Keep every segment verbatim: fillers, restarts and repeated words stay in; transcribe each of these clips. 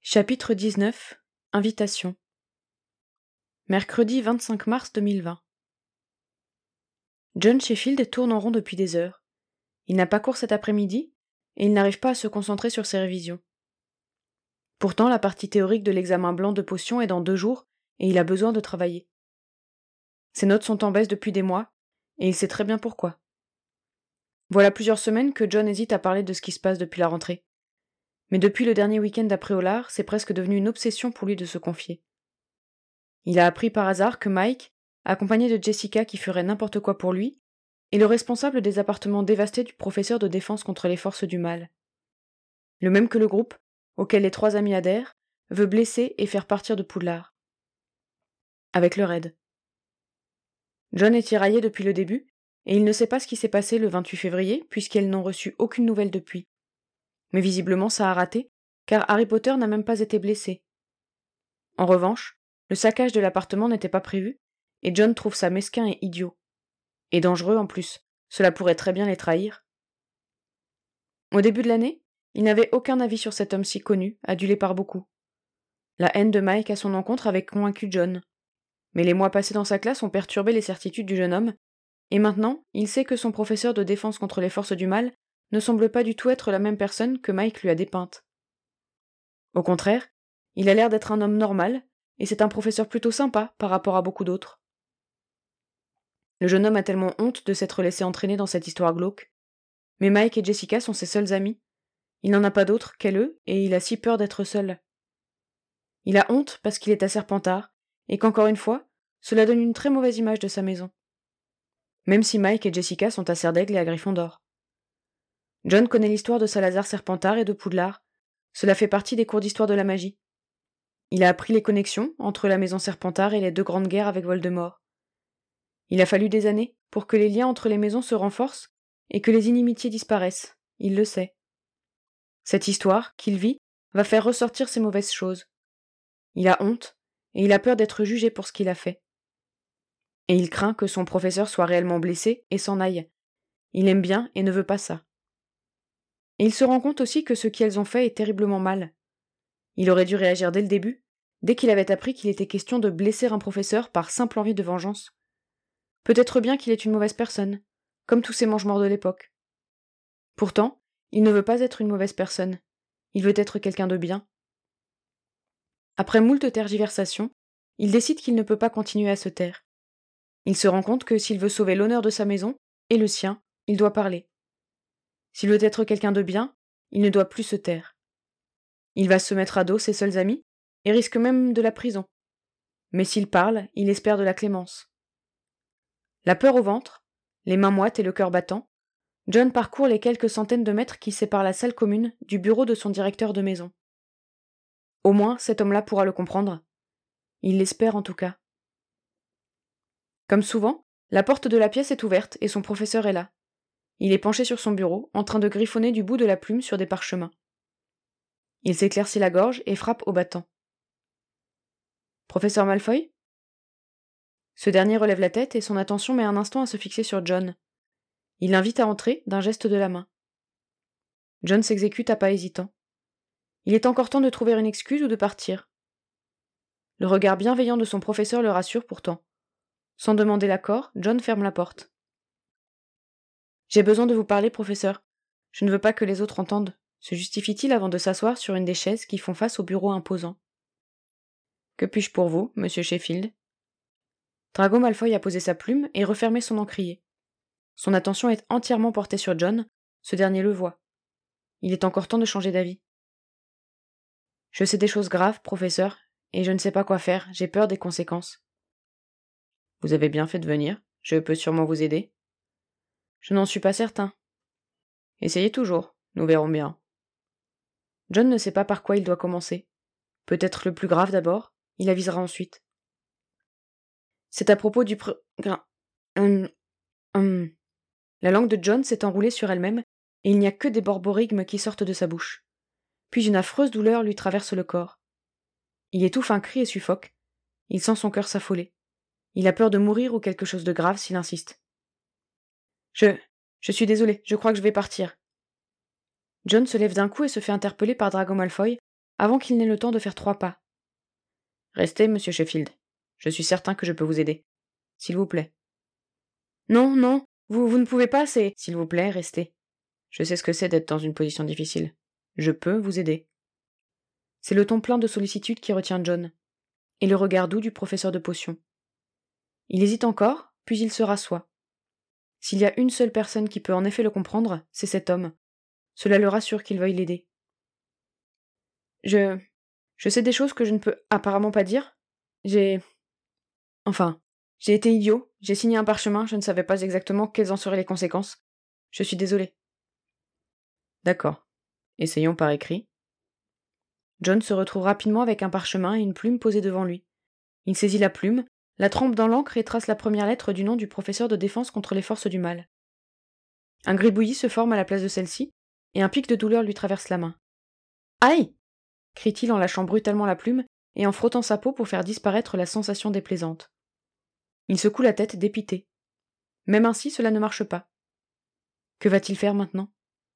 Chapitre dix-neuf. Invitation. Mercredi vingt-cinq mars deux mille vingt. John Sheffield tourne en rond depuis des heures. Il n'a pas cours cet après-midi, et il n'arrive pas à se concentrer sur ses révisions. Pourtant, la partie théorique de l'examen blanc de potion est dans deux jours, et il a besoin de travailler. Ses notes sont en baisse depuis des mois, et il sait très bien pourquoi. Voilà plusieurs semaines que John hésite à parler de ce qui se passe depuis la rentrée. Mais depuis le dernier week-end d'après-Olar, c'est presque devenu une obsession pour lui de se confier. Il a appris par hasard que Mike, accompagné de Jessica qui ferait n'importe quoi pour lui, est le responsable des appartements dévastés du professeur de défense contre les forces du mal. Le même que le groupe, auquel les trois amis adhèrent, veut blesser et faire partir de Poudlard. Avec leur aide. John est tiraillé depuis le début, et il ne sait pas ce qui s'est passé le vingt-huit février, puisqu'elles n'ont reçu aucune nouvelle depuis. Mais visiblement ça a raté, car Harry Potter n'a même pas été blessé. En revanche, le saccage de l'appartement n'était pas prévu, et John trouve ça mesquin et idiot. Et dangereux en plus, cela pourrait très bien les trahir. Au début de l'année, il n'avait aucun avis sur cet homme si connu, adulé par beaucoup. La haine de Mike à son encontre avait convaincu John. Mais les mois passés dans sa classe ont perturbé les certitudes du jeune homme, et maintenant, il sait que son professeur de défense contre les forces du mal ne semble pas du tout être la même personne que Mike lui a dépeinte. Au contraire, il a l'air d'être un homme normal, et c'est un professeur plutôt sympa par rapport à beaucoup d'autres. Le jeune homme a tellement honte de s'être laissé entraîner dans cette histoire glauque. Mais Mike et Jessica sont ses seuls amis. Il n'en a pas d'autres qu'elle eux, et il a si peur d'être seul. Il a honte parce qu'il est à Serpentard, et qu'encore une fois, cela donne une très mauvaise image de sa maison. Même si Mike et Jessica sont à Serdaigle et à Gryffondor. John connaît l'histoire de Salazar Serpentard et de Poudlard. Cela fait partie des cours d'histoire de la magie. Il a appris les connexions entre la maison Serpentard et les deux grandes guerres avec Voldemort. Il a fallu des années pour que les liens entre les maisons se renforcent et que les inimitiés disparaissent, il le sait. Cette histoire, qu'il vit, va faire ressortir ces mauvaises choses. Il a honte, et il a peur d'être jugé pour ce qu'il a fait. Et il craint que son professeur soit réellement blessé et s'en aille. Il aime bien et ne veut pas ça. Et il se rend compte aussi que ce qu'elles ont fait est terriblement mal. Il aurait dû réagir dès le début, dès qu'il avait appris qu'il était question de blesser un professeur par simple envie de vengeance. Peut-être bien qu'il est une mauvaise personne, comme tous ces mange-morts de l'époque. Pourtant, il ne veut pas être une mauvaise personne. Il veut être quelqu'un de bien. Après moult tergiversations, il décide qu'il ne peut pas continuer à se taire. Il se rend compte que s'il veut sauver l'honneur de sa maison, et le sien, il doit parler. S'il veut être quelqu'un de bien, il ne doit plus se taire. Il va se mettre à dos ses seuls amis, et risque même de la prison. Mais s'il parle, il espère de la clémence. La peur au ventre, les mains moites et le cœur battant, John parcourt les quelques centaines de mètres qui séparent la salle commune du bureau de son directeur de maison. Au moins, cet homme-là pourra le comprendre. Il l'espère en tout cas. Comme souvent, la porte de la pièce est ouverte et son professeur est là. Il est penché sur son bureau, en train de griffonner du bout de la plume sur des parchemins. Il s'éclaircit la gorge et frappe au battant. « Professeur Malfoy ?» Ce dernier relève la tête et son attention met un instant à se fixer sur John. Il l'invite à entrer d'un geste de la main. John s'exécute à pas hésitant. Il est encore temps de trouver une excuse ou de partir. Le regard bienveillant de son professeur le rassure pourtant. Sans demander l'accord, John ferme la porte. « J'ai besoin de vous parler, professeur. Je ne veux pas que les autres entendent, » se justifie-t-il avant de s'asseoir sur une des chaises qui font face au bureau imposant. « Que puis-je pour vous, monsieur Sheffield ?» Drago Malfoy a posé sa plume et refermé son encrier. Son attention est entièrement portée sur John, ce dernier le voit. Il est encore temps de changer d'avis. « Je sais des choses graves, professeur, et je ne sais pas quoi faire, j'ai peur des conséquences. »« Vous avez bien fait de venir, je peux sûrement vous aider. »« Je n'en suis pas certain. »« Essayez toujours, nous verrons bien. » John ne sait pas par quoi il doit commencer. Peut-être le plus grave d'abord, il avisera ensuite. C'est à propos du pr... Hum, hum. La langue de John s'est enroulée sur elle-même, et il n'y a que des borborigmes qui sortent de sa bouche. Puis une affreuse douleur lui traverse le corps. Il étouffe un cri et suffoque. Il sent son cœur s'affoler. Il a peur de mourir ou quelque chose de grave s'il insiste. Je... Je suis désolé, je crois que je vais partir. John se lève d'un coup et se fait interpeller par Drago Malfoy, avant qu'il n'ait le temps de faire trois pas. Restez, monsieur Sheffield. Je suis certain que je peux vous aider. S'il vous plaît. Non, non, vous, vous ne pouvez pas, c'est... S'il vous plaît, restez. Je sais ce que c'est d'être dans une position difficile. Je peux vous aider. C'est le ton plein de sollicitude qui retient John, et le regard doux du professeur de potions. Il hésite encore, puis il se rassoit. S'il y a une seule personne qui peut en effet le comprendre, c'est cet homme. Cela le rassure qu'il veuille l'aider. Je... Je sais des choses que je ne peux apparemment pas dire. J'ai... Enfin, j'ai été idiot, j'ai signé un parchemin, je ne savais pas exactement quelles en seraient les conséquences. Je suis désolé. D'accord. Essayons par écrit. John se retrouve rapidement avec un parchemin et une plume posée devant lui. Il saisit la plume, la trempe dans l'encre et trace la première lettre du nom du professeur de défense contre les forces du mal. Un gribouillis se forme à la place de celle-ci, et un pic de douleur lui traverse la main. « Aïe !» crie-t-il en lâchant brutalement la plume et en frottant sa peau pour faire disparaître la sensation déplaisante. Il secoue la tête dépité. Même ainsi, cela ne marche pas. Que va-t-il faire maintenant ?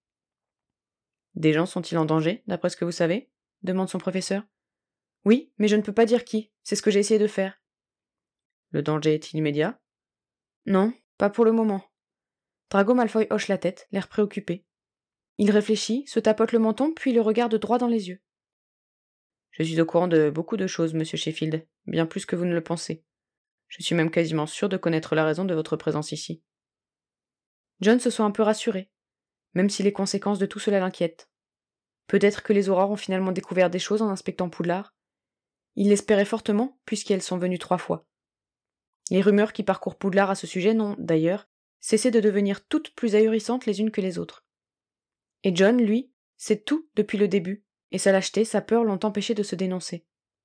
Des gens sont-ils en danger, d'après ce que vous savez ? Demande son professeur. Oui, mais je ne peux pas dire qui, c'est ce que j'ai essayé de faire. Le danger est-il immédiat ? Non, pas pour le moment. Drago Malfoy hoche la tête, l'air préoccupé. Il réfléchit, se tapote le menton, puis le regarde droit dans les yeux. Je suis au courant de beaucoup de choses, monsieur Sheffield, bien plus que vous ne le pensez. Je suis même quasiment sûr de connaître la raison de votre présence ici. John se sent un peu rassuré, même si les conséquences de tout cela l'inquiètent. Peut-être que les aurores ont finalement découvert des choses en inspectant Poudlard. Il l'espérait fortement, puisqu'elles sont venues trois fois. Les rumeurs qui parcourent Poudlard à ce sujet n'ont, d'ailleurs, cessé de devenir toutes plus ahurissantes les unes que les autres. Et John, lui, sait tout depuis le début, et sa lâcheté, sa peur l'ont empêché de se dénoncer.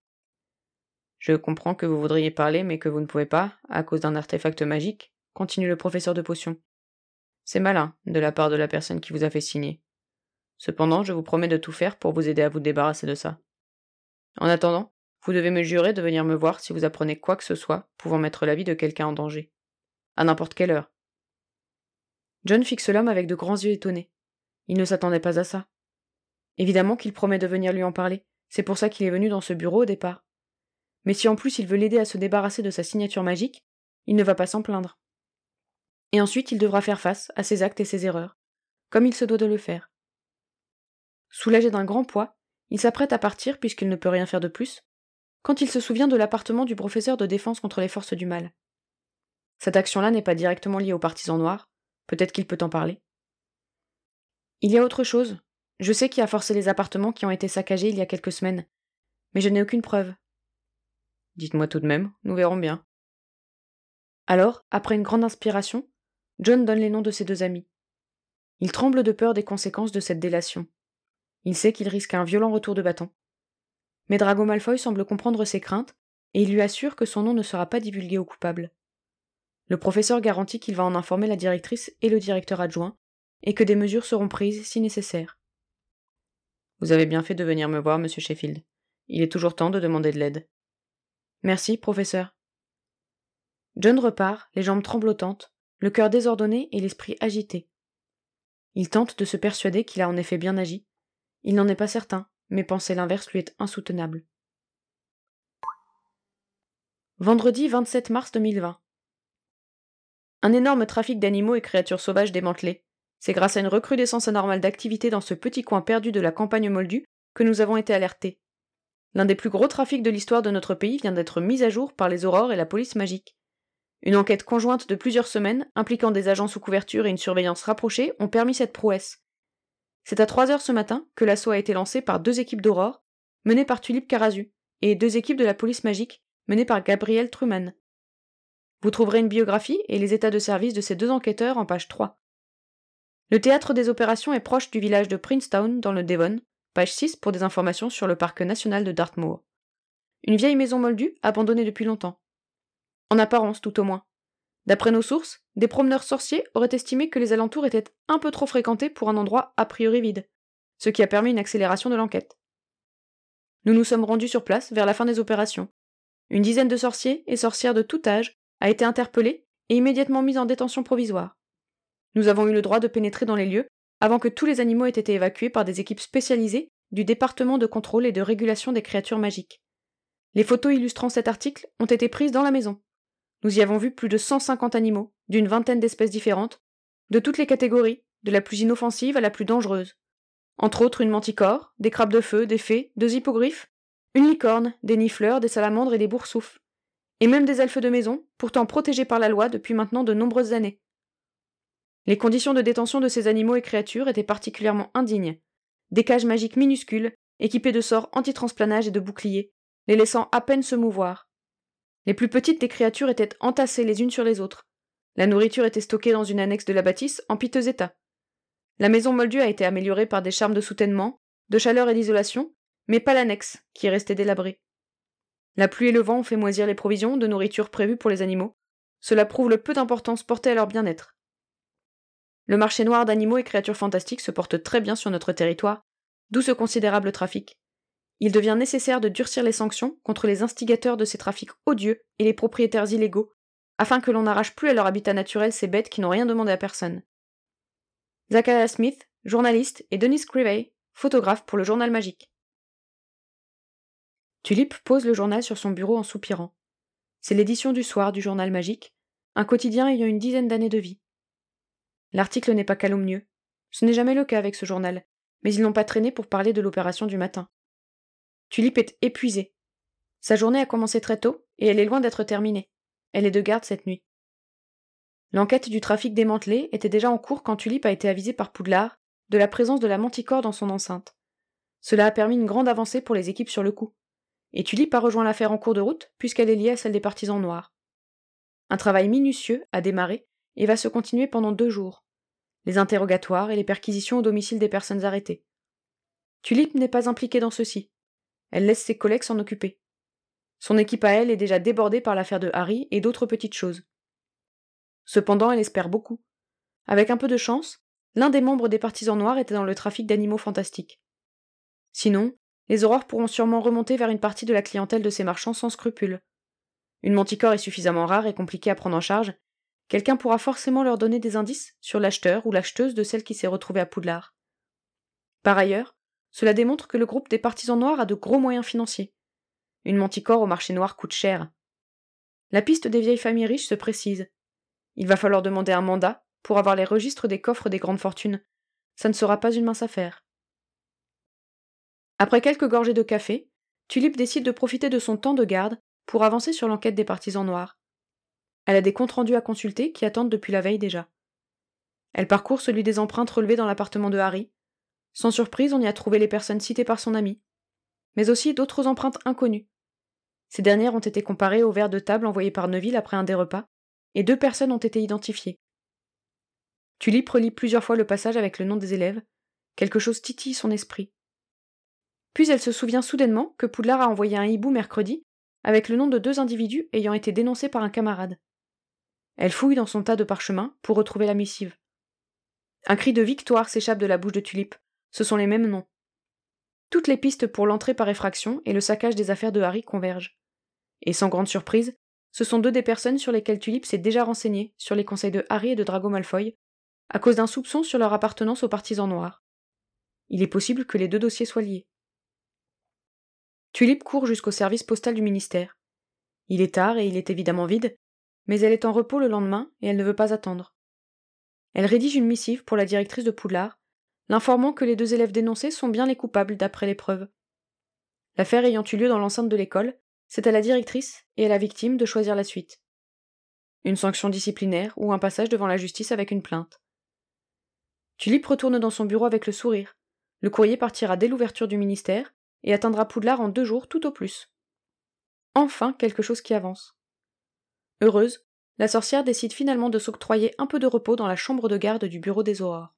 Je comprends que vous voudriez parler, mais que vous ne pouvez pas, à cause d'un artefact magique, continue le professeur de potions. C'est malin, de la part de la personne qui vous a fait signer. Cependant, je vous promets de tout faire pour vous aider à vous débarrasser de ça. En attendant, vous devez me jurer de venir me voir si vous apprenez quoi que ce soit pouvant mettre la vie de quelqu'un en danger. À n'importe quelle heure. John fixe l'homme avec de grands yeux étonnés. Il ne s'attendait pas à ça. Évidemment qu'il promet de venir lui en parler, c'est pour ça qu'il est venu dans ce bureau au départ. Mais si en plus il veut l'aider à se débarrasser de sa signature magique, il ne va pas s'en plaindre. Et ensuite il devra faire face à ses actes et ses erreurs, comme il se doit de le faire. Soulagé d'un grand poids, il s'apprête à partir puisqu'il ne peut rien faire de plus, quand il se souvient de l'appartement du professeur de défense contre les forces du mal. Cette action-là n'est pas directement liée aux partisans noirs, peut-être qu'il peut en parler. Il y a autre chose. Je sais qui a forcé les appartements qui ont été saccagés il y a quelques semaines, mais je n'ai aucune preuve. Dites-moi tout de même, nous verrons bien. Alors, après une grande inspiration, John donne les noms de ses deux amis. Il tremble de peur des conséquences de cette délation. Il sait qu'il risque un violent retour de bâton. Mais Drago Malfoy semble comprendre ses craintes, et il lui assure que son nom ne sera pas divulgué aux coupables. Le professeur garantit qu'il va en informer la directrice et le directeur adjoint, et que des mesures seront prises si nécessaire. Vous avez bien fait de venir me voir, monsieur Sheffield. Il est toujours temps de demander de l'aide. Merci, professeur. John repart, les jambes tremblotantes, le cœur désordonné et l'esprit agité. Il tente de se persuader qu'il a en effet bien agi. Il n'en est pas certain, mais penser l'inverse lui est insoutenable. Vendredi vingt-sept mars deux mille vingt. Un énorme trafic d'animaux et créatures sauvages démantelé. C'est grâce à une recrudescence anormale d'activité dans ce petit coin perdu de la campagne moldue que nous avons été alertés. L'un des plus gros trafics de l'histoire de notre pays vient d'être mis à jour par les aurores et la police magique. Une enquête conjointe de plusieurs semaines, impliquant des agents sous couverture et une surveillance rapprochée, ont permis cette prouesse. C'est à trois heures ce matin que l'assaut a été lancé par deux équipes d'aurore, menées par Tulip Carazu, et deux équipes de la police magique, menées par Gabriel Truman. Vous trouverez une biographie et les états de service de ces deux enquêteurs en page trois. Le théâtre des opérations est proche du village de Princetown, dans le Devon, page six pour des informations sur le parc national de Dartmoor. Une vieille maison moldue, abandonnée depuis longtemps. En apparence, tout au moins. D'après nos sources, des promeneurs sorciers auraient estimé que les alentours étaient un peu trop fréquentés pour un endroit a priori vide, ce qui a permis une accélération de l'enquête. Nous nous sommes rendus sur place vers la fin des opérations. Une dizaine de sorciers et sorcières de tout âge a été interpellée et immédiatement mise en détention provisoire. Nous avons eu le droit de pénétrer dans les lieux avant que tous les animaux aient été évacués par des équipes spécialisées du département de contrôle et de régulation des créatures magiques. Les photos illustrant cet article ont été prises dans la maison. Nous y avons vu plus de cent cinquante animaux, d'une vingtaine d'espèces différentes, de toutes les catégories, de la plus inoffensive à la plus dangereuse. Entre autres une manticore, des crabes de feu, des fées, deux hippogriffes, une licorne, des nifleurs, des salamandres et des boursoufles. Et même des elfes de maison, pourtant protégés par la loi depuis maintenant de nombreuses années. Les conditions de détention de ces animaux et créatures étaient particulièrement indignes. Des cages magiques minuscules, équipées de sorts anti-transplanage et de boucliers, les laissant à peine se mouvoir. Les plus petites des créatures étaient entassées les unes sur les autres. La nourriture était stockée dans une annexe de la bâtisse en piteux état. La maison moldue a été améliorée par des charmes de soutènement, de chaleur et d'isolation, mais pas l'annexe, qui est restée délabrée. La pluie et le vent ont fait moisir les provisions de nourriture prévues pour les animaux. Cela prouve le peu d'importance portée à leur bien-être. Le marché noir d'animaux et créatures fantastiques se porte très bien sur notre territoire, d'où ce considérable trafic. Il devient nécessaire de durcir les sanctions contre les instigateurs de ces trafics odieux et les propriétaires illégaux, afin que l'on n'arrache plus à leur habitat naturel ces bêtes qui n'ont rien demandé à personne. Zachariah Smith, journaliste, et Denis Scrivey, photographe pour le Journal Magique. Tulip pose le journal sur son bureau en soupirant. C'est l'édition du soir du Journal Magique, un quotidien ayant une dizaine d'années de vie. L'article n'est pas calomnieux. Ce n'est jamais le cas avec ce journal, mais ils n'ont pas traîné pour parler de l'opération du matin. Tulip est épuisée. Sa journée a commencé très tôt, et elle est loin d'être terminée. Elle est de garde cette nuit. L'enquête du trafic démantelé était déjà en cours quand Tulip a été avisée par Poudlard de la présence de la manticore dans son enceinte. Cela a permis une grande avancée pour les équipes sur le coup. Et Tulip a rejoint l'affaire en cours de route, puisqu'elle est liée à celle des partisans noirs. Un travail minutieux a démarré et va se continuer pendant deux jours. Les interrogatoires et les perquisitions au domicile des personnes arrêtées. Tulip n'est pas impliquée dans ceci. Elle laisse ses collègues s'en occuper. Son équipe à elle est déjà débordée par l'affaire de Harry et d'autres petites choses. Cependant, elle espère beaucoup. Avec un peu de chance, l'un des membres des partisans noirs était dans le trafic d'animaux fantastiques. Sinon, les aurores pourront sûrement remonter vers une partie de la clientèle de ces marchands sans scrupules. Une manticore est suffisamment rare et compliquée à prendre en charge. Quelqu'un pourra forcément leur donner des indices sur l'acheteur ou l'acheteuse de celle qui s'est retrouvée à Poudlard. Par ailleurs, cela démontre que le groupe des partisans noirs a de gros moyens financiers. Une manticore au marché noir coûte cher. La piste des vieilles familles riches se précise. Il va falloir demander un mandat pour avoir les registres des coffres des grandes fortunes. Ça ne sera pas une mince affaire. Après quelques gorgées de café, Tulip décide de profiter de son temps de garde pour avancer sur l'enquête des partisans noirs. Elle a des comptes rendus à consulter qui attendent depuis la veille déjà. Elle parcourt celui des empreintes relevées dans l'appartement de Harry. Sans surprise, on y a trouvé les personnes citées par son ami, mais aussi d'autres empreintes inconnues. Ces dernières ont été comparées au verre de table envoyé par Neville après un des repas, et deux personnes ont été identifiées. Tulip relit plusieurs fois le passage avec le nom des élèves. Quelque chose titille son esprit. Puis elle se souvient soudainement que Poudlard a envoyé un hibou mercredi avec le nom de deux individus ayant été dénoncés par un camarade. Elle fouille dans son tas de parchemins pour retrouver la missive. Un cri de victoire s'échappe de la bouche de Tulip. Ce sont les mêmes noms. Toutes les pistes pour l'entrée par effraction et le saccage des affaires de Harry convergent. Et sans grande surprise, ce sont deux des personnes sur lesquelles Tulip s'est déjà renseignée sur les conseils de Harry et de Drago Malfoy, à cause d'un soupçon sur leur appartenance aux partisans noirs. Il est possible que les deux dossiers soient liés. Tulip court jusqu'au service postal du ministère. Il est tard et il est évidemment vide, mais elle est en repos le lendemain et elle ne veut pas attendre. Elle rédige une missive pour la directrice de Poudlard, l'informant que les deux élèves dénoncés sont bien les coupables d'après les preuves. L'affaire ayant eu lieu dans l'enceinte de l'école, c'est à la directrice et à la victime de choisir la suite. Une sanction disciplinaire ou un passage devant la justice avec une plainte. Tulip retourne dans son bureau avec le sourire. Le courrier partira dès l'ouverture du ministère et atteindra Poudlard en deux jours tout au plus. Enfin quelque chose qui avance. Heureuse, la sorcière décide finalement de s'octroyer un peu de repos dans la chambre de garde du bureau des aurores.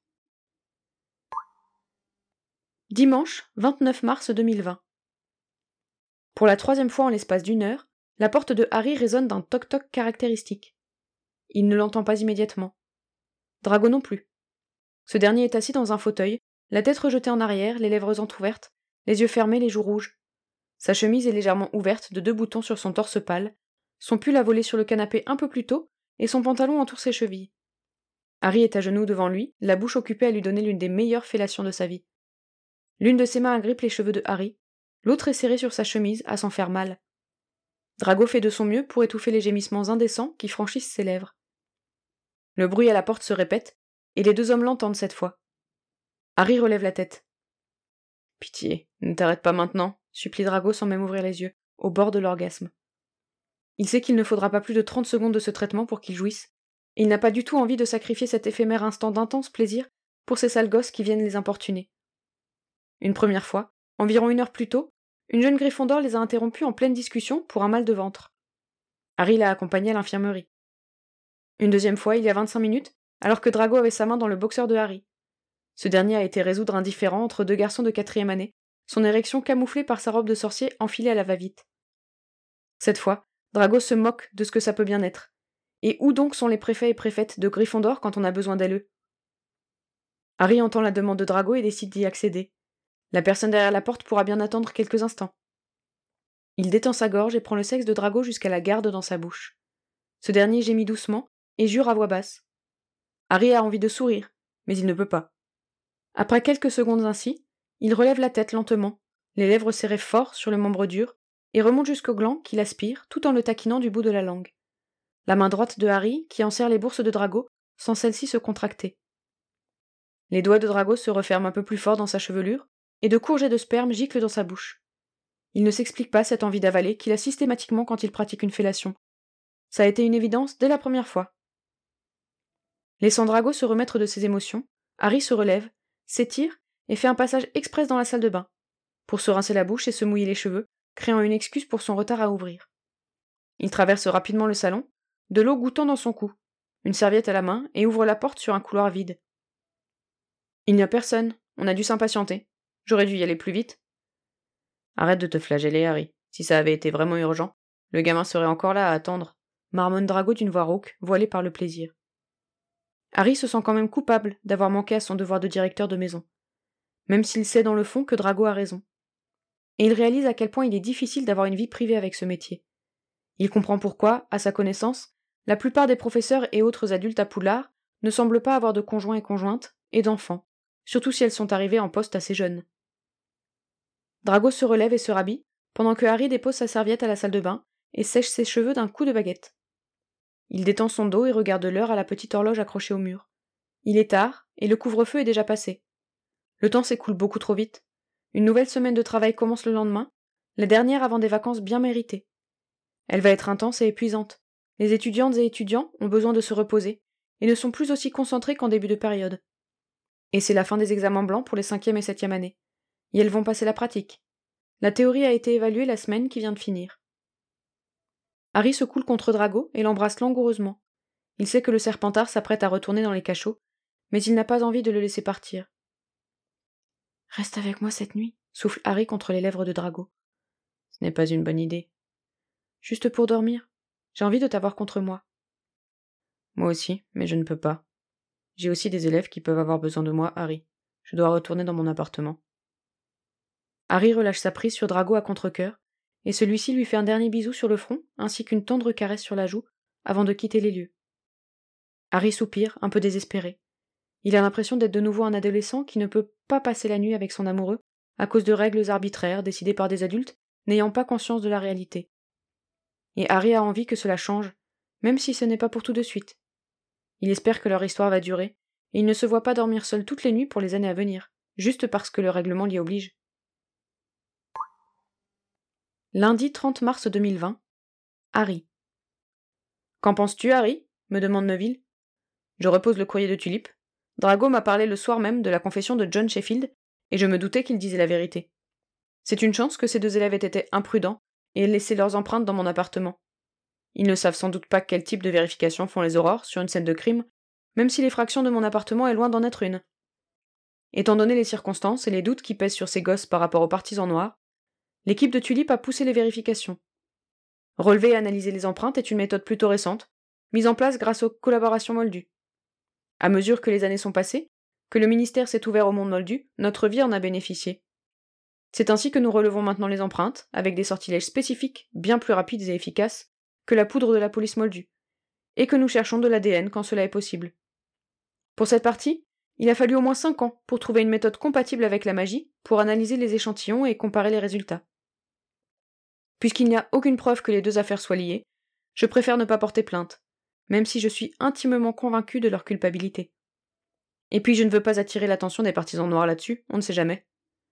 Dimanche vingt-neuf mars deux mille vingt. Pour la troisième fois en l'espace d'une heure, la porte de Harry résonne d'un toc-toc caractéristique. Il ne l'entend pas immédiatement. Drago non plus. Ce dernier est assis dans un fauteuil, la tête rejetée en arrière, les lèvres entr'ouvertes, les yeux fermés, les joues rouges. Sa chemise est légèrement ouverte de deux boutons sur son torse pâle, son pull a volé sur le canapé un peu plus tôt, et son pantalon entoure ses chevilles. Harry est à genoux devant lui, la bouche occupée à lui donner l'une des meilleures fellations de sa vie. L'une de ses mains agrippe les cheveux de Harry, l'autre est serrée sur sa chemise, à s'en faire mal. Drago fait de son mieux pour étouffer les gémissements indécents qui franchissent ses lèvres. Le bruit à la porte se répète, et les deux hommes l'entendent cette fois. Harry relève la tête. « Pitié, ne t'arrête pas maintenant », supplie Drago sans même ouvrir les yeux, au bord de l'orgasme. Il sait qu'il ne faudra pas plus de trente secondes de ce traitement pour qu'il jouisse, et il n'a pas du tout envie de sacrifier cet éphémère instant d'intense plaisir pour ces sales gosses qui viennent les importuner. Une première fois, environ une heure plus tôt, une jeune Gryffondor les a interrompus en pleine discussion pour un mal de ventre. Harry l'a accompagnée à l'infirmerie. Une deuxième fois, il y a vingt-cinq minutes, alors que Drago avait sa main dans le boxeur de Harry. Ce dernier a été résoudre un différend entre deux garçons de quatrième année, son érection camouflée par sa robe de sorcier enfilée à la va-vite. Cette fois, Drago se moque de ce que ça peut bien être. Et où donc sont les préfets et préfètes de Gryffondor quand on a besoin d'elle? Harry entend la demande de Drago et décide d'y accéder. La personne derrière la porte pourra bien attendre quelques instants. Il détend sa gorge et prend le sexe de Drago jusqu'à la garde dans sa bouche. Ce dernier gémit doucement et jure à voix basse. Harry a envie de sourire, mais il ne peut pas. Après quelques secondes ainsi, il relève la tête lentement, les lèvres serrées fort sur le membre dur, et remonte jusqu'au gland qu'il aspire tout en le taquinant du bout de la langue. La main droite de Harry qui enserre les bourses de Drago sent celle-ci se contracter. Les doigts de Drago se referment un peu plus fort dans sa chevelure, et de courts jets de sperme giclent dans sa bouche. Il ne s'explique pas cette envie d'avaler qu'il a systématiquement quand il pratique une fellation. Ça a été une évidence dès la première fois. Laissant Drago se remettre de ses émotions, Harry se relève, s'étire et fait un passage express dans la salle de bain, pour se rincer la bouche et se mouiller les cheveux, créant une excuse pour son retard à ouvrir. Il traverse rapidement le salon, de l'eau goûtant dans son cou, une serviette à la main, et ouvre la porte sur un couloir vide. Il n'y a personne, on a dû s'impatienter. J'aurais dû y aller plus vite. Arrête de te flageller, Harry. Si ça avait été vraiment urgent, le gamin serait encore là à attendre, marmonne Drago d'une voix rauque, voilée par le plaisir. Harry se sent quand même coupable d'avoir manqué à son devoir de directeur de maison, même s'il sait dans le fond que Drago a raison. Et il réalise à quel point il est difficile d'avoir une vie privée avec ce métier. Il comprend pourquoi, à sa connaissance, la plupart des professeurs et autres adultes à Poudlard ne semblent pas avoir de conjoints et conjointes, et d'enfants, surtout si elles sont arrivées en poste assez jeunes. Drago se relève et se rhabille, pendant que Harry dépose sa serviette à la salle de bain et sèche ses cheveux d'un coup de baguette. Il détend son dos et regarde l'heure à la petite horloge accrochée au mur. Il est tard, et le couvre-feu est déjà passé. Le temps s'écoule beaucoup trop vite. Une nouvelle semaine de travail commence le lendemain, la dernière avant des vacances bien méritées. Elle va être intense et épuisante. Les étudiantes et étudiants ont besoin de se reposer, et ne sont plus aussi concentrés qu'en début de période. Et c'est la fin des examens blancs pour les cinquième et septième années. Et elles vont passer la pratique. La théorie a été évaluée la semaine qui vient de finir. Harry se coule contre Drago et l'embrasse langoureusement. Il sait que le Serpentard s'apprête à retourner dans les cachots, mais il n'a pas envie de le laisser partir. « Reste avec moi cette nuit », souffle Harry contre les lèvres de Drago. « Ce n'est pas une bonne idée. »« Juste pour dormir. J'ai envie de t'avoir contre moi. »« Moi aussi, mais je ne peux pas. J'ai aussi des élèves qui peuvent avoir besoin de moi, Harry. Je dois retourner dans mon appartement. » Harry relâche sa prise sur Drago à contre-cœur, et celui-ci lui fait un dernier bisou sur le front, ainsi qu'une tendre caresse sur la joue, avant de quitter les lieux. Harry soupire, un peu désespéré. Il a l'impression d'être de nouveau un adolescent qui ne peut pas passer la nuit avec son amoureux, à cause de règles arbitraires décidées par des adultes n'ayant pas conscience de la réalité. Et Harry a envie que cela change, même si ce n'est pas pour tout de suite. Il espère que leur histoire va durer, et il ne se voit pas dormir seul toutes les nuits pour les années à venir, juste parce que le règlement l'y oblige. Lundi trente mars deux mille vingt. Harry. « Qu'en penses-tu, Harry ?» me demande Neville. Je repose le courrier de Tulip. Drago m'a parlé le soir même de la confession de John Sheffield, et je me doutais qu'il disait la vérité. C'est une chance que ces deux élèves aient été imprudents et aient laissé leurs empreintes dans mon appartement. Ils ne savent sans doute pas quel type de vérification font les aurores sur une scène de crime, même si l'effraction de mon appartement est loin d'en être une. Étant donné les circonstances et les doutes qui pèsent sur ces gosses par rapport aux partisans noirs, l'équipe de Tulip a poussé les vérifications. Relever et analyser les empreintes est une méthode plutôt récente, mise en place grâce aux collaborations Moldu. À mesure que les années sont passées, que le ministère s'est ouvert au monde Moldu, notre vie en a bénéficié. C'est ainsi que nous relevons maintenant les empreintes, avec des sortilèges spécifiques, bien plus rapides et efficaces, que la poudre de la police Moldu, et que nous cherchons de l'A D N quand cela est possible. Pour cette partie, Il a fallu au moins cinq ans pour trouver une méthode compatible avec la magie, pour analyser les échantillons et comparer les résultats. Puisqu'il n'y a aucune preuve que les deux affaires soient liées, je préfère ne pas porter plainte, même si je suis intimement convaincu de leur culpabilité. Et puis je ne veux pas attirer l'attention des partisans noirs là-dessus, on ne sait jamais.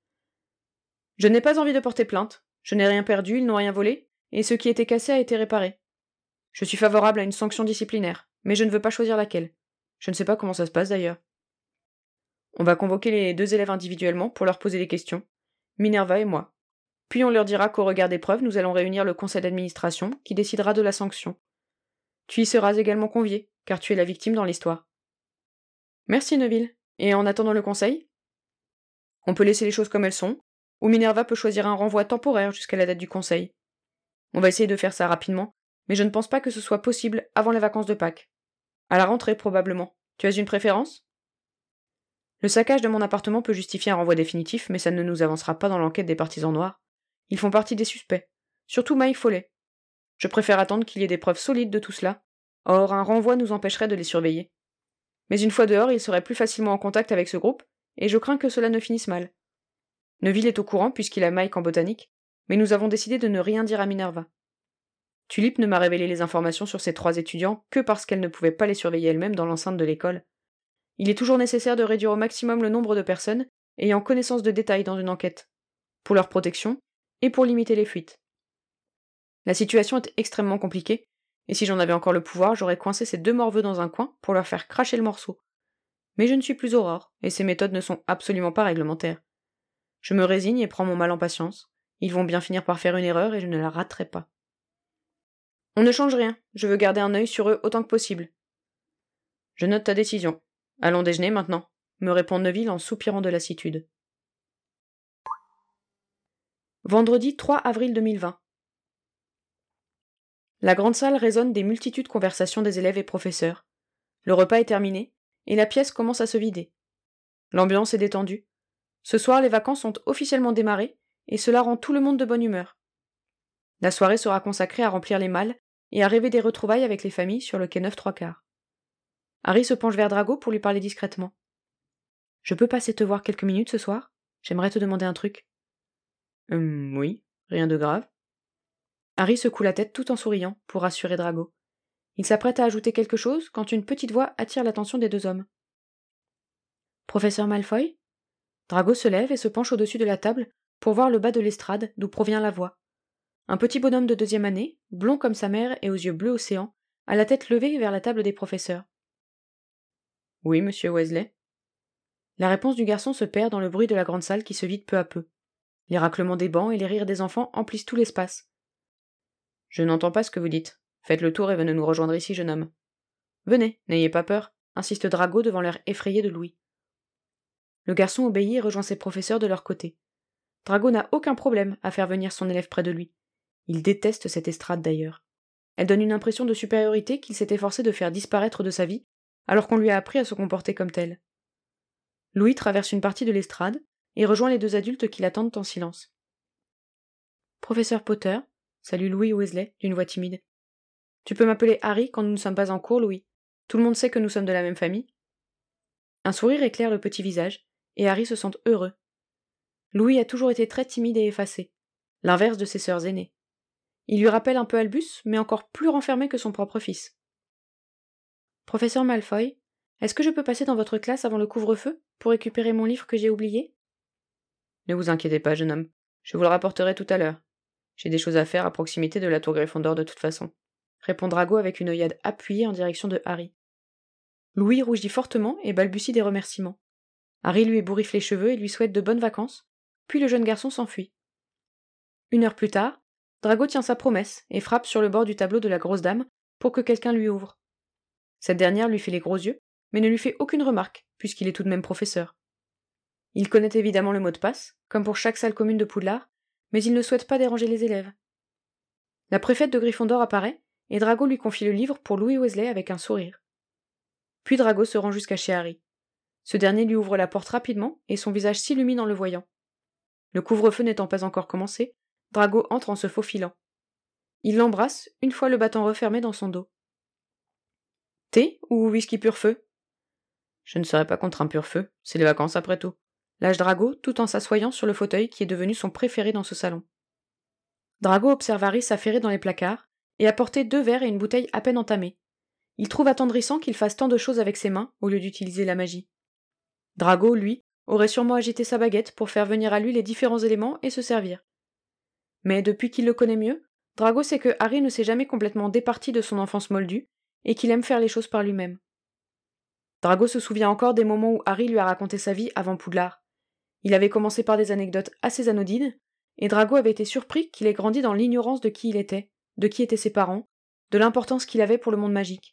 Je n'ai pas envie de porter plainte, je n'ai rien perdu, ils n'ont rien volé, et ce qui était cassé a été réparé. Je suis favorable à une sanction disciplinaire, mais je ne veux pas choisir laquelle. Je ne sais pas comment ça se passe d'ailleurs. On va convoquer les deux élèves individuellement pour leur poser des questions, Minerva et moi. Puis on leur dira qu'au regard des preuves, nous allons réunir le conseil d'administration qui décidera de la sanction. Tu y seras également convié, car tu es la victime dans l'histoire. Merci Neville. Et en attendant le conseil ? On peut laisser les choses comme elles sont, ou Minerva peut choisir un renvoi temporaire jusqu'à la date du conseil. On va essayer de faire ça rapidement, mais je ne pense pas que ce soit possible avant les vacances de Pâques. À la rentrée probablement. Tu as une préférence ? Le saccage de mon appartement peut justifier un renvoi définitif, mais ça ne nous avancera pas dans l'enquête des partisans noirs. Ils font partie des suspects. Surtout Mike Foley. Je préfère attendre qu'il y ait des preuves solides de tout cela. Or, un renvoi nous empêcherait de les surveiller. Mais une fois dehors, ils seraient plus facilement en contact avec ce groupe, et je crains que cela ne finisse mal. Neville est au courant puisqu'il a Mike en botanique, mais nous avons décidé de ne rien dire à Minerva. Tulip ne m'a révélé les informations sur ces trois étudiants que parce qu'elle ne pouvait pas les surveiller elle-même dans l'enceinte de l'école. Il est toujours nécessaire de réduire au maximum le nombre de personnes ayant connaissance de détails dans une enquête, pour leur protection et pour limiter les fuites. La situation est extrêmement compliquée, et si j'en avais encore le pouvoir, j'aurais coincé ces deux morveux dans un coin pour leur faire cracher le morceau. Mais je ne suis plus Aurore, et ces méthodes ne sont absolument pas réglementaires. Je me résigne et prends mon mal en patience. Ils vont bien finir par faire une erreur et je ne la raterai pas. On ne change rien, je veux garder un œil sur eux autant que possible. Je note ta décision. Allons déjeuner maintenant, me répond Neville en soupirant de lassitude. Vendredi trois avril deux mille vingt. La grande salle résonne des multitudes conversations des élèves et professeurs. Le repas est terminé, et la pièce commence à se vider. L'ambiance est détendue. Ce soir, les vacances sont officiellement démarrées, et cela rend tout le monde de bonne humeur. La soirée sera consacrée à remplir les malles et à rêver des retrouvailles avec les familles sur le quai neuf trois quarts. Harry se penche vers Drago pour lui parler discrètement. « Je peux passer te voir quelques minutes ce soir ? J'aimerais te demander un truc. »« Hum, oui, rien de grave. » Harry secoue la tête tout en souriant pour rassurer Drago. Il s'apprête à ajouter quelque chose quand une petite voix attire l'attention des deux hommes. « Professeur Malfoy ?» Drago se lève et se penche au-dessus de la table pour voir le bas de l'estrade d'où provient la voix. Un petit bonhomme de deuxième année, blond comme sa mère et aux yeux bleus océan, a la tête levée vers la table des professeurs. « Oui, monsieur Weasley. » La réponse du garçon se perd dans le bruit de la grande salle qui se vide peu à peu. Les raclements des bancs et les rires des enfants emplissent tout l'espace. « Je n'entends pas ce que vous dites. Faites le tour et venez nous rejoindre ici, jeune homme. »« Venez, n'ayez pas peur, » insiste Drago devant l'air effrayé de Louis. Le garçon obéit et rejoint ses professeurs de leur côté. Drago n'a aucun problème à faire venir son élève près de lui. Il déteste cette estrade d'ailleurs. Elle donne une impression de supériorité qu'il s'est efforcé de faire disparaître de sa vie, alors qu'on lui a appris à se comporter comme tel. Louis traverse une partie de l'estrade et rejoint les deux adultes qui l'attendent en silence. « Professeur Potter, » salue Louis Weasley d'une voix timide. « Tu peux m'appeler Harry quand nous ne sommes pas en cours, Louis. Tout le monde sait que nous sommes de la même famille. » Un sourire éclaire le petit visage, et Harry se sent heureux. Louis a toujours été très timide et effacé, l'inverse de ses sœurs aînées. Il lui rappelle un peu Albus, mais encore plus renfermé que son propre fils. « Professeur Malfoy, est-ce que je peux passer dans votre classe avant le couvre-feu pour récupérer mon livre que j'ai oublié ?»« Ne vous inquiétez pas, jeune homme. Je vous le rapporterai tout à l'heure. J'ai des choses à faire à proximité de la tour Gryffondor de toute façon, » répond Drago avec une œillade appuyée en direction de Harry. Louis rougit fortement et balbutie des remerciements. Harry lui ébouriffe les cheveux et lui souhaite de bonnes vacances, puis le jeune garçon s'enfuit. Une heure plus tard, Drago tient sa promesse et frappe sur le bord du tableau de la grosse dame pour que quelqu'un lui ouvre. Cette dernière lui fait les gros yeux, mais ne lui fait aucune remarque, puisqu'il est tout de même professeur. Il connaît évidemment le mot de passe, comme pour chaque salle commune de Poudlard, mais il ne souhaite pas déranger les élèves. La préfète de Gryffondor apparaît, et Drago lui confie le livre pour Louis Weasley avec un sourire. Puis Drago se rend jusqu'à chez Harry. Ce dernier lui ouvre la porte rapidement, et son visage s'illumine en le voyant. Le couvre-feu n'étant pas encore commencé, Drago entre en se faufilant. Il l'embrasse, une fois le battant refermé dans son dos. « Thé ou whisky pur feu ?» Je ne serais pas contre un pur feu, c'est les vacances après tout. Lâche Drago, tout en s'assoyant sur le fauteuil qui est devenu son préféré dans ce salon. Drago observe Harry s'affairer dans les placards et apporter deux verres et une bouteille à peine entamée. Il trouve attendrissant qu'il fasse tant de choses avec ses mains au lieu d'utiliser la magie. Drago, lui, aurait sûrement agité sa baguette pour faire venir à lui les différents éléments et se servir. Mais depuis qu'il le connaît mieux, Drago sait que Harry ne s'est jamais complètement départi de son enfance moldue et qu'il aime faire les choses par lui-même. Drago se souvient encore des moments où Harry lui a raconté sa vie avant Poudlard. Il avait commencé par des anecdotes assez anodines, et Drago avait été surpris qu'il ait grandi dans l'ignorance de qui il était, de qui étaient ses parents, de l'importance qu'il avait pour le monde magique.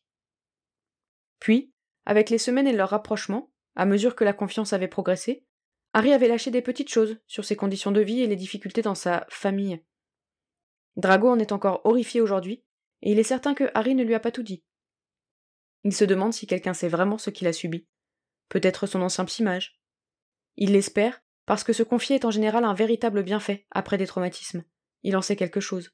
Puis, avec les semaines et leur rapprochement, à mesure que la confiance avait progressé, Harry avait lâché des petites choses sur ses conditions de vie et les difficultés dans sa famille. Drago en est encore horrifié aujourd'hui, et il est certain que Harry ne lui a pas tout dit. Il se demande si quelqu'un sait vraiment ce qu'il a subi. Peut-être son ancien psy-mage. Il l'espère, parce que se confier est en général un véritable bienfait après des traumatismes. Il en sait quelque chose.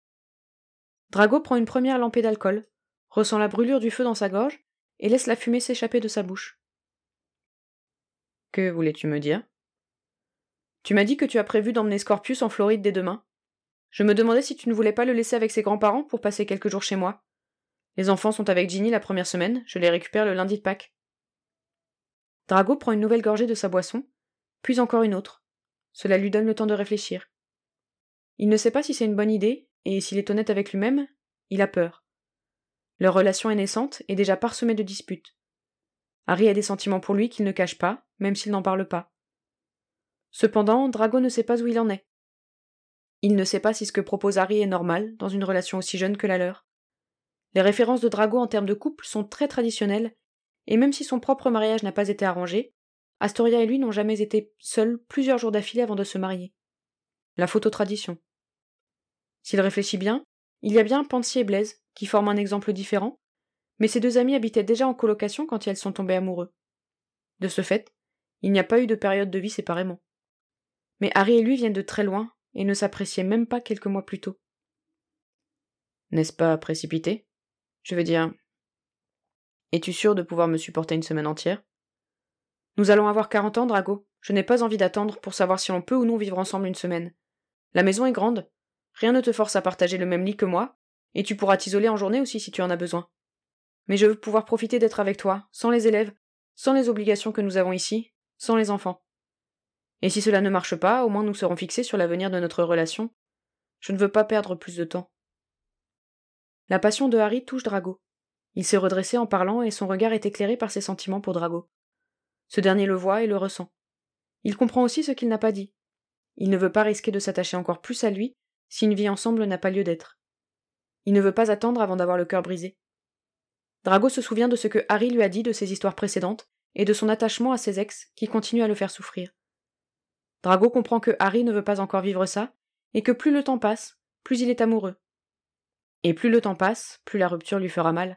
Drago prend une première lampée d'alcool, ressent la brûlure du feu dans sa gorge, et laisse la fumée s'échapper de sa bouche. Que voulais-tu me dire ? Tu m'as dit que tu as prévu d'emmener Scorpius en Floride dès demain. Je me demandais si tu ne voulais pas le laisser avec ses grands-parents pour passer quelques jours chez moi. Les enfants sont avec Ginny la première semaine, je les récupère le lundi de Pâques. Drago prend une nouvelle gorgée de sa boisson, puis encore une autre. Cela lui donne le temps de réfléchir. Il ne sait pas si c'est une bonne idée, et s'il est honnête avec lui-même, il a peur. Leur relation est naissante et déjà parsemée de disputes. Harry a des sentiments pour lui qu'il ne cache pas, même s'il n'en parle pas. Cependant, Drago ne sait pas où il en est. Il ne sait pas si ce que propose Harry est normal dans une relation aussi jeune que la leur. Les références de Drago en termes de couple sont très traditionnelles, et même si son propre mariage n'a pas été arrangé, Astoria et lui n'ont jamais été seuls plusieurs jours d'affilée avant de se marier. La photo-tradition. S'il réfléchit bien, il y a bien Pansy et Blaise, qui forment un exemple différent, mais ces deux amis habitaient déjà en colocation quand elles sont tombés amoureux. De ce fait, il n'y a pas eu de période de vie séparément. Mais Harry et lui viennent de très loin, et ne s'appréciaient même pas quelques mois plus tôt. N'est-ce pas précipité ? Je veux dire... Es-tu sûr de pouvoir me supporter une semaine entière ? Nous allons avoir quarante ans, Drago. Je n'ai pas envie d'attendre pour savoir si on peut ou non vivre ensemble une semaine. La maison est grande. Rien ne te force à partager le même lit que moi, et tu pourras t'isoler en journée aussi si tu en as besoin. Mais je veux pouvoir profiter d'être avec toi, sans les élèves, sans les obligations que nous avons ici, sans les enfants. Et si cela ne marche pas, au moins nous serons fixés sur l'avenir de notre relation. Je ne veux pas perdre plus de temps. La passion de Harry touche Drago. Il s'est redressé en parlant et son regard est éclairé par ses sentiments pour Drago. Ce dernier le voit et le ressent. Il comprend aussi ce qu'il n'a pas dit. Il ne veut pas risquer de s'attacher encore plus à lui si une vie ensemble n'a pas lieu d'être. Il ne veut pas attendre avant d'avoir le cœur brisé. Drago se souvient de ce que Harry lui a dit de ses histoires précédentes et de son attachement à ses ex qui continuent à le faire souffrir. Drago comprend que Harry ne veut pas encore vivre ça et que plus le temps passe, plus il est amoureux. Et plus le temps passe, plus la rupture lui fera mal.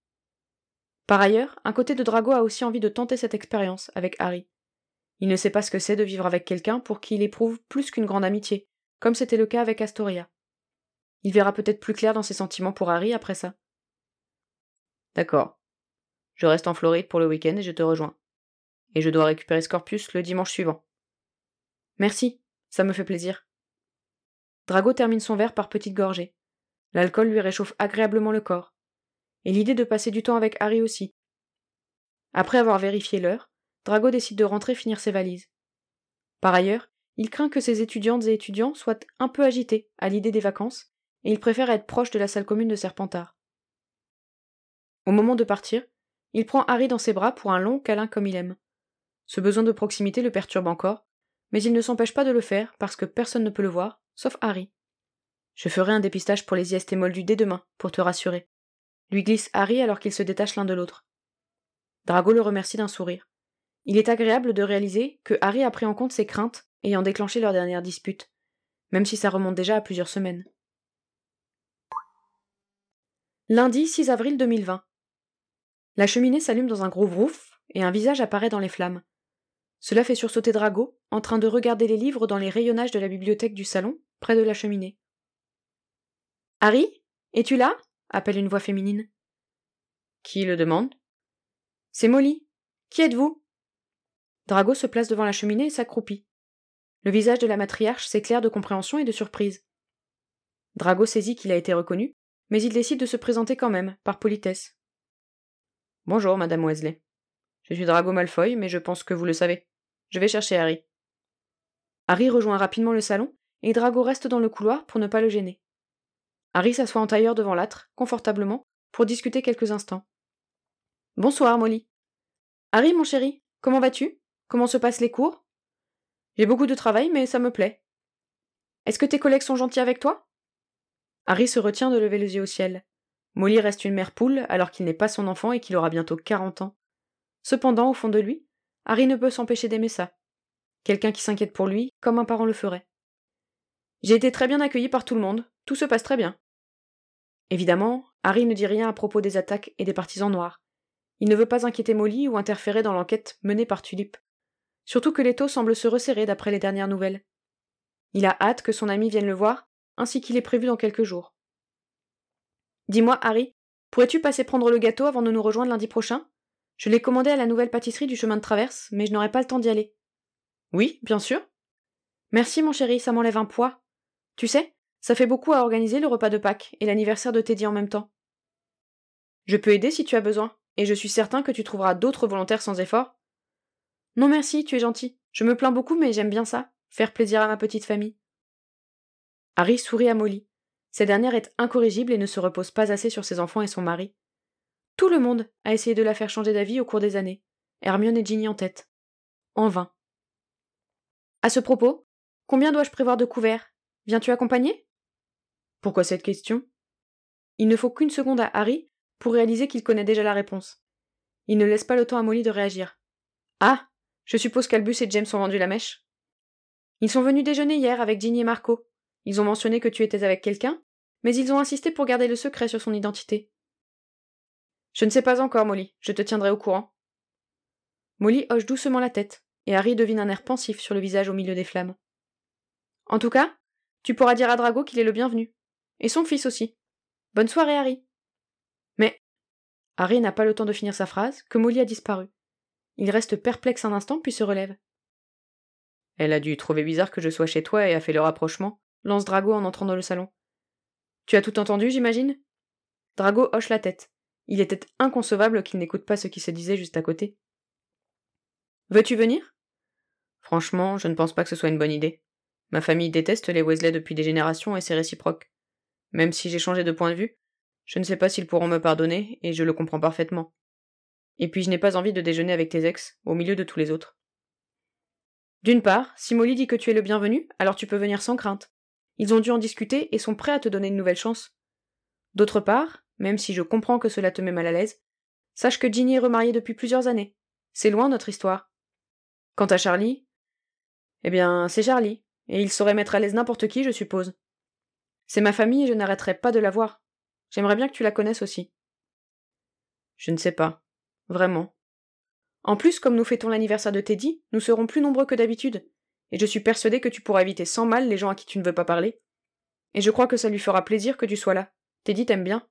Par ailleurs, un côté de Drago a aussi envie de tenter cette expérience avec Harry. Il ne sait pas ce que c'est de vivre avec quelqu'un pour qui il éprouve plus qu'une grande amitié, comme c'était le cas avec Astoria. Il verra peut-être plus clair dans ses sentiments pour Harry après ça. D'accord. Je reste en Floride pour le week-end et je te rejoins. Et je dois récupérer Scorpius le dimanche suivant. Merci, ça me fait plaisir. Drago termine son verre par petites gorgées. L'alcool lui réchauffe agréablement le corps. Et l'idée de passer du temps avec Harry aussi. Après avoir vérifié l'heure, Drago décide de rentrer finir ses valises. Par ailleurs, il craint que ses étudiantes et étudiants soient un peu agités à l'idée des vacances, et il préfère être proche de la salle commune de Serpentard. Au moment de partir, il prend Harry dans ses bras pour un long câlin comme il aime. Ce besoin de proximité le perturbe encore, mais il ne s'empêche pas de le faire parce que personne ne peut le voir, sauf Harry. Je ferai un dépistage pour les I S T moldus dès demain, pour te rassurer. Lui glisse Harry alors qu'ils se détachent l'un de l'autre. Drago le remercie d'un sourire. Il est agréable de réaliser que Harry a pris en compte ses craintes ayant déclenché leur dernière dispute, même si ça remonte déjà à plusieurs semaines. Lundi six avril deux mille vingt. La cheminée s'allume dans un gros vrouf et un visage apparaît dans les flammes. Cela fait sursauter Drago, en train de regarder les livres dans les rayonnages de la bibliothèque du salon, près de la cheminée. « Harry, es-tu là ?» appelle une voix féminine. Qui le demande ? C'est Molly. Qui êtes-vous ? Drago se place devant la cheminée et s'accroupit. Le visage de la matriarche s'éclaire de compréhension et de surprise. Drago saisit qu'il a été reconnu, mais il décide de se présenter quand même, par politesse. Bonjour, Madame Weasley. Je suis Drago Malfoy, mais je pense que vous le savez. Je vais chercher Harry. Harry rejoint rapidement le salon, et Drago reste dans le couloir pour ne pas le gêner. Harry s'assoit en tailleur devant l'âtre, confortablement, pour discuter quelques instants. Bonsoir, Molly. Harry, mon chéri, comment vas-tu ? Comment se passent les cours ? J'ai beaucoup de travail, mais ça me plaît. Est-ce que tes collègues sont gentils avec toi ? Harry se retient de lever les yeux au ciel. Molly reste une mère poule, alors qu'il n'est pas son enfant et qu'il aura bientôt quarante ans. Cependant, au fond de lui, Harry ne peut s'empêcher d'aimer ça. Quelqu'un qui s'inquiète pour lui, comme un parent le ferait. J'ai été très bien accueilli par tout le monde, tout se passe très bien. Évidemment, Harry ne dit rien à propos des attaques et des partisans noirs. Il ne veut pas inquiéter Molly ou interférer dans l'enquête menée par Tulip. Surtout que l'étau semble se resserrer d'après les dernières nouvelles. Il a hâte que son ami vienne le voir, ainsi qu'il est prévu dans quelques jours. Dis-moi, Harry, pourrais-tu passer prendre le gâteau avant de nous rejoindre lundi prochain ? Je l'ai commandé à la nouvelle pâtisserie du chemin de traverse, mais je n'aurai pas le temps d'y aller. Oui, bien sûr. Merci, mon chéri, ça m'enlève un poids. Tu sais, ça fait beaucoup à organiser le repas de Pâques et l'anniversaire de Teddy en même temps. Je peux aider si tu as besoin, et je suis certain que tu trouveras d'autres volontaires sans effort. Non merci, tu es gentil. Je me plains beaucoup, mais j'aime bien ça, faire plaisir à ma petite famille. Harry sourit à Molly. Cette dernière est incorrigible et ne se repose pas assez sur ses enfants et son mari. Tout le monde a essayé de la faire changer d'avis au cours des années, Hermione et Ginny en tête. En vain. À ce propos, combien dois-je prévoir de couverts ? Viens-tu accompagner ? Pourquoi cette question ? Il ne faut qu'une seconde à Harry pour réaliser qu'il connaît déjà la réponse. Il ne laisse pas le temps à Molly de réagir. Ah, je suppose qu'Albus et James ont vendu la mèche. Ils sont venus déjeuner hier avec Ginny et Marco. Ils ont mentionné que tu étais avec quelqu'un, mais ils ont insisté pour garder le secret sur son identité. Je ne sais pas encore, Molly, je te tiendrai au courant. Molly hoche doucement la tête, et Harry devine un air pensif sur le visage au milieu des flammes. En tout cas, tu pourras dire à Drago qu'il est le bienvenu. Et son fils aussi. Bonne soirée, Harry. Mais Harry n'a pas le temps de finir sa phrase, que Molly a disparu. Il reste perplexe un instant, puis se relève. Elle a dû trouver bizarre que je sois chez toi et a fait le rapprochement, lance Drago en entrant dans le salon. Tu as tout entendu, j'imagine ? Drago hoche la tête. Il était inconcevable qu'il n'écoute pas ce qui se disait juste à côté. Veux-tu venir ? Franchement, je ne pense pas que ce soit une bonne idée. Ma famille déteste les Weasley depuis des générations et c'est réciproque. Même si j'ai changé de point de vue, je ne sais pas s'ils pourront me pardonner, et je le comprends parfaitement. Et puis je n'ai pas envie de déjeuner avec tes ex, au milieu de tous les autres. D'une part, si Molly dit que tu es le bienvenu, alors tu peux venir sans crainte. Ils ont dû en discuter et sont prêts à te donner une nouvelle chance. D'autre part, même si je comprends que cela te met mal à l'aise, sache que Ginny est remariée depuis plusieurs années. C'est loin notre histoire. Quant à Charlie, eh bien, c'est Charlie, et il saurait mettre à l'aise n'importe qui, je suppose. C'est ma famille et je n'arrêterai pas de la voir. J'aimerais bien que tu la connaisses aussi. Je ne sais pas. Vraiment. En plus, comme nous fêtons l'anniversaire de Teddy, nous serons plus nombreux que d'habitude, et je suis persuadée que tu pourras éviter sans mal les gens à qui tu ne veux pas parler. Et je crois que ça lui fera plaisir que tu sois là. Teddy t'aime bien.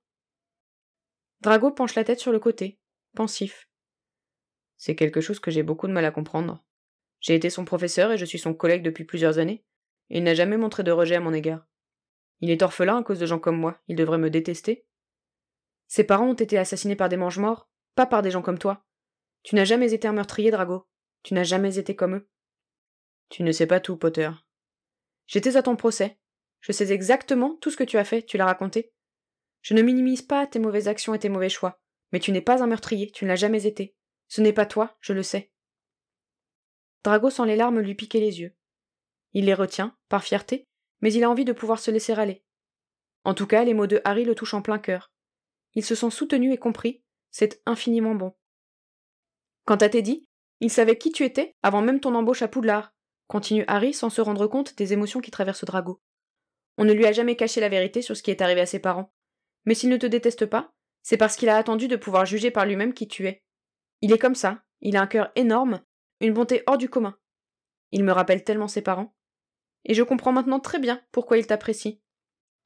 Drago penche la tête sur le côté, pensif. C'est quelque chose que j'ai beaucoup de mal à comprendre. J'ai été son professeur et je suis son collègue depuis plusieurs années, et il n'a jamais montré de rejet à mon égard. Il est orphelin à cause de gens comme moi, il devrait me détester. Ses parents ont été assassinés par des mange-morts, pas par des gens comme toi. Tu n'as jamais été un meurtrier, Drago. Tu n'as jamais été comme eux. Tu ne sais pas tout, Potter. J'étais à ton procès. Je sais exactement tout ce que tu as fait, tu l'as raconté. Je ne minimise pas tes mauvaises actions et tes mauvais choix, mais tu n'es pas un meurtrier, tu ne l'as jamais été. Ce n'est pas toi, je le sais. Drago sent les larmes lui piquer les yeux. Il les retient, par fierté, mais il a envie de pouvoir se laisser aller. En tout cas, les mots de Harry le touchent en plein cœur. Il se sent soutenu et compris, c'est infiniment bon. Quant à Teddy, il savait qui tu étais avant même ton embauche à Poudlard, continue Harry sans se rendre compte des émotions qui traversent Drago. On ne lui a jamais caché la vérité sur ce qui est arrivé à ses parents. Mais s'il ne te déteste pas, c'est parce qu'il a attendu de pouvoir juger par lui-même qui tu es. Il est comme ça, il a un cœur énorme, une bonté hors du commun. Il me rappelle tellement ses parents. Et je comprends maintenant très bien pourquoi il t'apprécie.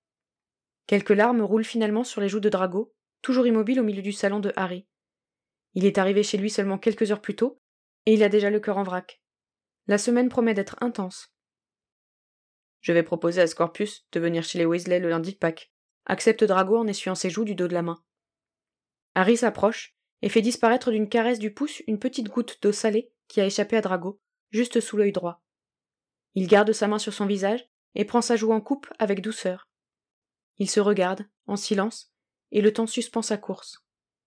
Quelques larmes roulent finalement sur les joues de Drago, toujours immobile au milieu du salon de Harry. Il est arrivé chez lui seulement quelques heures plus tôt, et il a déjà le cœur en vrac. La semaine promet d'être intense. Je vais proposer à Scorpius de venir chez les Weasley le lundi de Pâques, accepte Drago en essuyant ses joues du dos de la main. Harry s'approche et fait disparaître d'une caresse du pouce une petite goutte d'eau salée qui a échappé à Drago, juste sous l'œil droit. Il garde sa main sur son visage et prend sa joue en coupe avec douceur. Il se regarde, en silence, et le temps suspend sa course.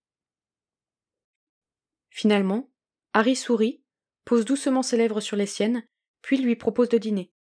Finalement, Harry sourit, pose doucement ses lèvres sur les siennes, puis lui propose de dîner.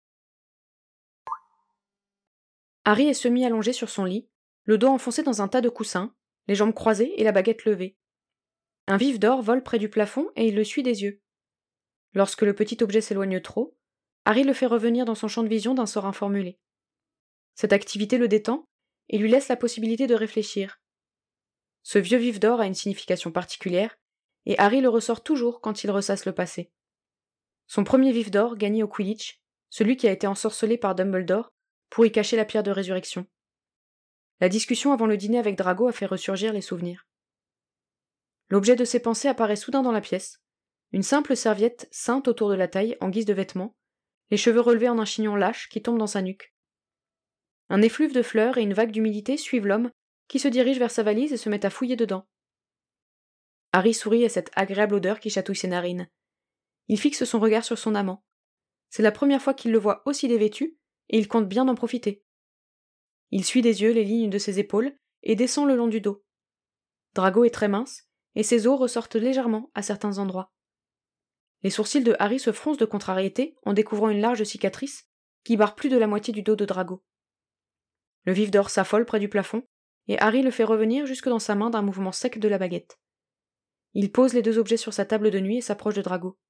Harry est semi-allongé sur son lit, le dos enfoncé dans un tas de coussins, les jambes croisées et la baguette levée. Un vif d'or vole près du plafond et il le suit des yeux. Lorsque le petit objet s'éloigne trop, Harry le fait revenir dans son champ de vision d'un sort informulé. Cette activité le détend et lui laisse la possibilité de réfléchir. Ce vieux vif d'or a une signification particulière, et Harry le ressort toujours quand il ressasse le passé. Son premier vif d'or gagné au Quidditch, celui qui a été ensorcelé par Dumbledore, pour y cacher la pierre de résurrection. La discussion avant le dîner avec Drago a fait ressurgir les souvenirs. L'objet de ses pensées apparaît soudain dans la pièce, une simple serviette ceinte autour de la taille en guise de vêtement, les cheveux relevés en un chignon lâche qui tombe dans sa nuque. Un effluve de fleurs et une vague d'humidité suivent l'homme qui se dirige vers sa valise et se met à fouiller dedans. Harry sourit à cette agréable odeur qui chatouille ses narines. Il fixe son regard sur son amant. C'est la première fois qu'il le voit aussi dévêtu, et il compte bien en profiter. Il suit des yeux les lignes de ses épaules et descend le long du dos. Drago est très mince, et ses os ressortent légèrement à certains endroits. Les sourcils de Harry se froncent de contrariété en découvrant une large cicatrice qui barre plus de la moitié du dos de Drago. Le vif d'or s'affole près du plafond, et Harry le fait revenir jusque dans sa main d'un mouvement sec de la baguette. Il pose les deux objets sur sa table de nuit et s'approche de Drago.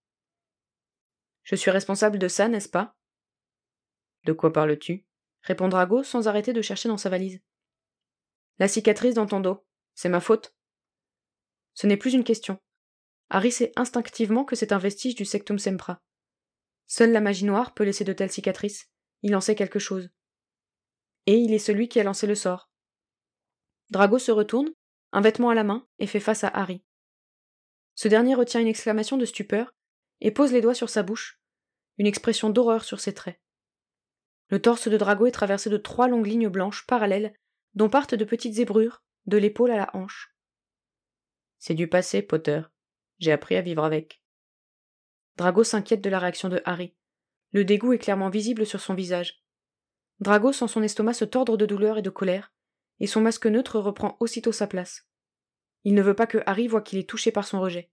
« Je suis responsable de ça, n'est-ce pas ?»« De quoi parles-tu » répond Drago sans arrêter de chercher dans sa valise. « La cicatrice dans ton dos. C'est ma faute ?» Ce n'est plus une question. Harry sait instinctivement que c'est un vestige du Sectum Sempra. Seule la magie noire peut laisser de telles cicatrices. Il en sait quelque chose. Et il est celui qui a lancé le sort. Drago se retourne, un vêtement à la main, et fait face à Harry. Ce dernier retient une exclamation de stupeur et pose les doigts sur sa bouche, une expression d'horreur sur ses traits. Le torse de Drago est traversé de trois longues lignes blanches parallèles dont partent de petites zébrures, de l'épaule à la hanche. C'est du passé, Potter. J'ai appris à vivre avec. Drago s'inquiète de la réaction de Harry. Le dégoût est clairement visible sur son visage. Drago sent son estomac se tordre de douleur et de colère, et son masque neutre reprend aussitôt sa place. Il ne veut pas que Harry voie qu'il est touché par son rejet.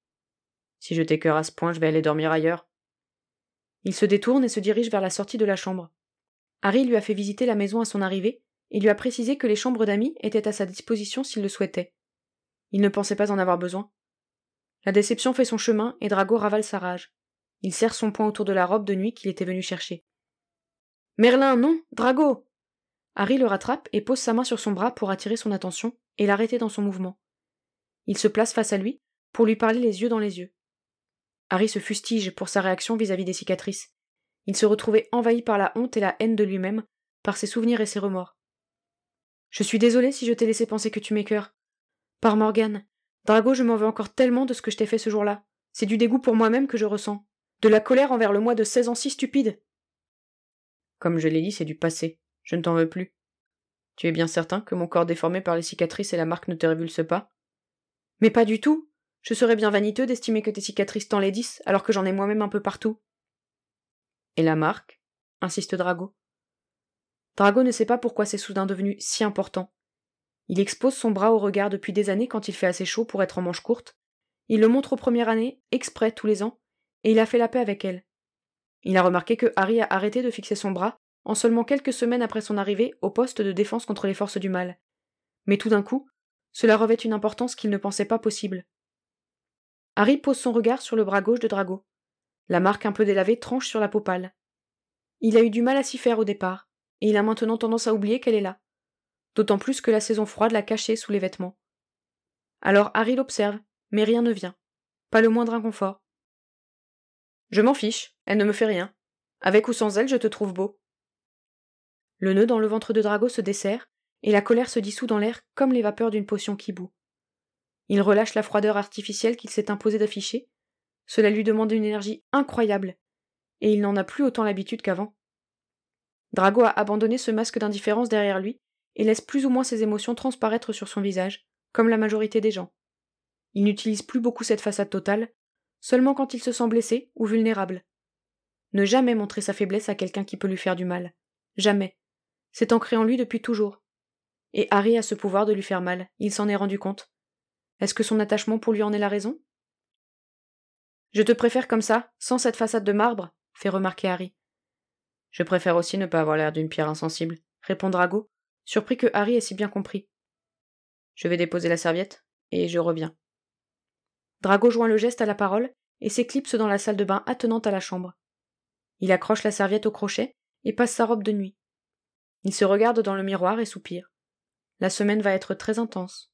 Si je t'écœure à ce point, je vais aller dormir ailleurs. Il se détourne et se dirige vers la sortie de la chambre. Harry lui a fait visiter la maison à son arrivée et lui a précisé que les chambres d'amis étaient à sa disposition s'il le souhaitait. Il ne pensait pas en avoir besoin. La déception fait son chemin et Drago ravale sa rage. Il serre son poing autour de la robe de nuit qu'il était venu chercher. « Merlin, non, Drago !» Harry le rattrape et pose sa main sur son bras pour attirer son attention et l'arrêter dans son mouvement. Il se place face à lui pour lui parler les yeux dans les yeux. Harry se fustige pour sa réaction vis-à-vis des cicatrices. Il se retrouvait envahi par la honte et la haine de lui-même, par ses souvenirs et ses remords. « Je suis désolé si je t'ai laissé penser que tu m'écœures. Par Morgane, Drago, je m'en veux encore tellement de ce que je t'ai fait ce jour-là. C'est du dégoût pour moi-même que je ressens. De la colère envers le moi de seize ans si stupide. » Comme je l'ai dit, c'est du passé. Je ne t'en veux plus. Tu es bien certain que mon corps déformé par les cicatrices et la marque ne te révulse pas ? Mais pas du tout. Je serais bien vaniteux d'estimer que tes cicatrices t'enlaidissent, alors que j'en ai moi-même un peu partout. Et la marque ? Insiste Drago. Drago ne sait pas pourquoi c'est soudain devenu si important. Il expose son bras au regard depuis des années quand il fait assez chaud pour être en manches courtes. Il le montre aux premières années, exprès tous les ans, et il a fait la paix avec elle. Il a remarqué que Harry a arrêté de fixer son bras en seulement quelques semaines après son arrivée au poste de défense contre les forces du mal. Mais tout d'un coup, cela revêt une importance qu'il ne pensait pas possible. Harry pose son regard sur le bras gauche de Drago. La marque un peu délavée tranche sur la peau pâle. Il a eu du mal à s'y faire au départ, et il a maintenant tendance à oublier qu'elle est là. D'autant plus que la saison froide l'a cachée sous les vêtements. Alors Harry l'observe, mais rien ne vient. Pas le moindre inconfort. « Je m'en fiche, elle ne me fait rien. Avec ou sans elle, je te trouve beau. » Le nœud dans le ventre de Drago se desserre, et la colère se dissout dans l'air comme les vapeurs d'une potion qui bout. Il relâche la froideur artificielle qu'il s'est imposé d'afficher. Cela lui demande une énergie incroyable, et il n'en a plus autant l'habitude qu'avant. Drago a abandonné ce masque d'indifférence derrière lui et laisse plus ou moins ses émotions transparaître sur son visage, comme la majorité des gens. Il n'utilise plus beaucoup cette façade totale, seulement quand il se sent blessé ou vulnérable. Ne jamais montrer sa faiblesse à quelqu'un qui peut lui faire du mal. Jamais. C'est ancré en lui depuis toujours. Et Harry a ce pouvoir de lui faire mal, il s'en est rendu compte. Est-ce que son attachement pour lui en est la raison ? Je te préfère comme ça, sans cette façade de marbre, fait remarquer Harry. Je préfère aussi ne pas avoir l'air d'une pierre insensible, répond Drago, surpris que Harry ait si bien compris. Je vais déposer la serviette, et je reviens. Drago joint le geste à la parole et s'éclipse dans la salle de bain attenante à la chambre. Il accroche la serviette au crochet et passe sa robe de nuit. Il se regarde dans le miroir et soupire. La semaine va être très intense.